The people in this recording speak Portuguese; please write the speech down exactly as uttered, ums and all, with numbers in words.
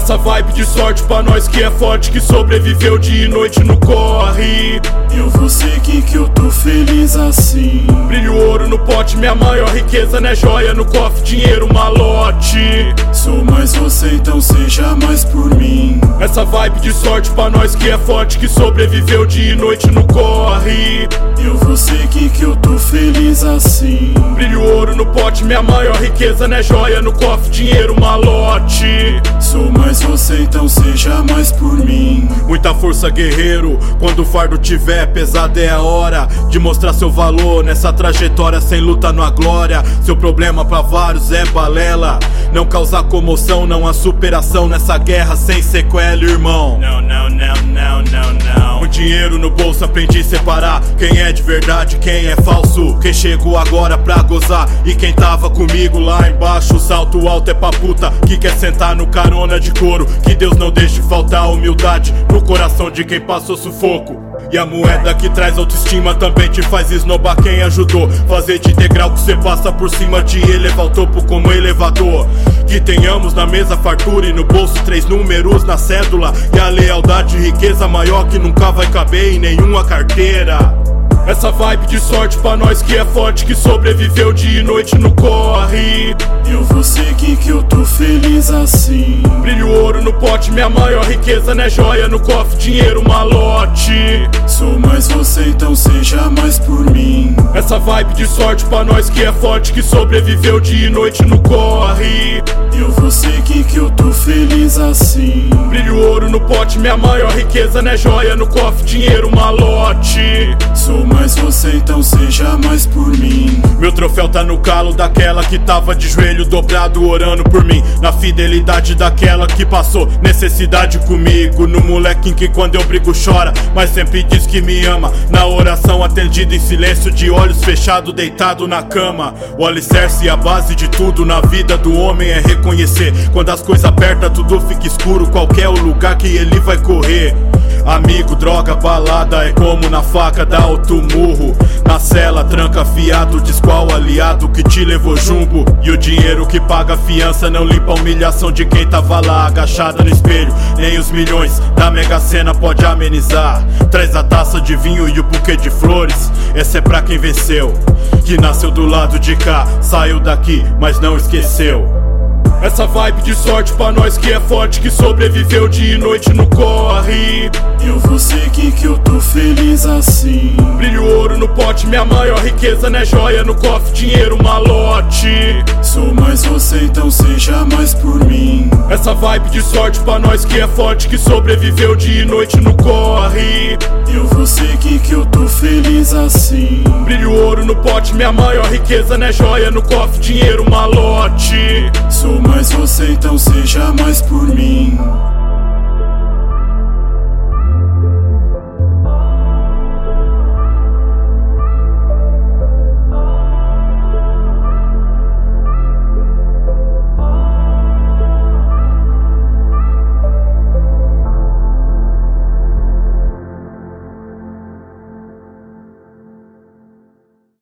Essa vibe de sorte pra nós que é forte, que sobreviveu dia e noite no corre. Eu vou seguir que eu tô feliz assim. Brilho ouro no pote, minha maior riqueza não é joia no cofre, dinheiro malote. Sou mais você, então seja mais por mim. Essa vibe de sorte pra nós que é forte, que sobreviveu dia e noite no corre. Eu vou seguir que eu tô feliz assim. Brilho ouro no pote, minha maior riqueza não é joia no cofre, dinheiro malote. Sou mais você, então seja mais por mim. Muita força, guerreiro, quando o fardo tiver pesado é a hora de mostrar seu valor nessa trajetória, sem luta não há glória. Seu problema pra vários é balela, não causar comoção, não há superação nessa guerra sem sequela, irmão. Não, não, não, não, não, não. Com dinheiro no bolso aprendi a separar quem é de verdade, quem é falso, quem chegou agora pra gozar e quem tava comigo lá embaixo. O salto alto é pra puta que quer sentar no carona de couro. Que Deus não deixe faltar humildade no coração de quem passou sufoco. E a moeda que traz autoestima também te faz esnobar quem ajudou. Fazer de degrau que cê passa por cima de elevar o topo como elevador. Que tenhamos na mesa fartura e no bolso três números na cédula. E a lealdade e riqueza maior que nunca vai caber em nenhuma carteira. Essa vibe de sorte pra nós que é forte, que sobreviveu dia e noite no corre. Eu vou seguir que eu tô feliz assim. Brilho ouro no pote, minha maior riqueza não é joia no cofre, dinheiro malote. Sou mais você, então seja mais por mim. Essa vibe de sorte pra nós que é forte, que sobreviveu dia e noite no corre. Eu vou seguir que eu tô feliz assim. Brilho ouro no pote, minha maior riqueza não é joia no cofre, dinheiro malote. Sou mais você, então seja mais por mim. Meu troféu tá no calo daquela que tava de joelho dobrado orando por mim. Na fidelidade daquela que passou necessidade comigo. No molequinho que quando eu brigo chora, mas sempre diz que me ama. Na oração atendida em silêncio, de olhos fechados, deitado na cama. O alicerce e a base de tudo na vida do homem é reconhecer. Quando as coisas apertam tudo fica escuro, qualquer o lugar que ele vai correr. Amigo, droga, balada é como na faca dá outro murro. Na cela, tranca fiado, diz qual aliado que te levou jumbo. E o dinheiro que paga a fiança não limpa a humilhação de quem tava lá agachada no espelho. Nem os milhões da Mega Sena pode amenizar. Traz a taça de vinho e o buquê de flores, esse é pra quem venceu, que nasceu do lado de cá, saiu daqui, mas não esqueceu. Essa vibe de sorte pra nós que é forte, que sobreviveu dia e noite no corre. Eu vou seguir que eu tô feliz assim. Brilho ouro no pote, minha maior riqueza não é joia no cofre, dinheiro malote. Sou mais você, então seja mais por mim. Essa vibe de sorte pra nós que é forte, que sobreviveu dia e noite no corre. Eu vou seguir que eu tô feliz assim. Brilho ouro no pote, minha maior riqueza não é joia no cofre, dinheiro malote. Sou mais você, então seja mais por mim.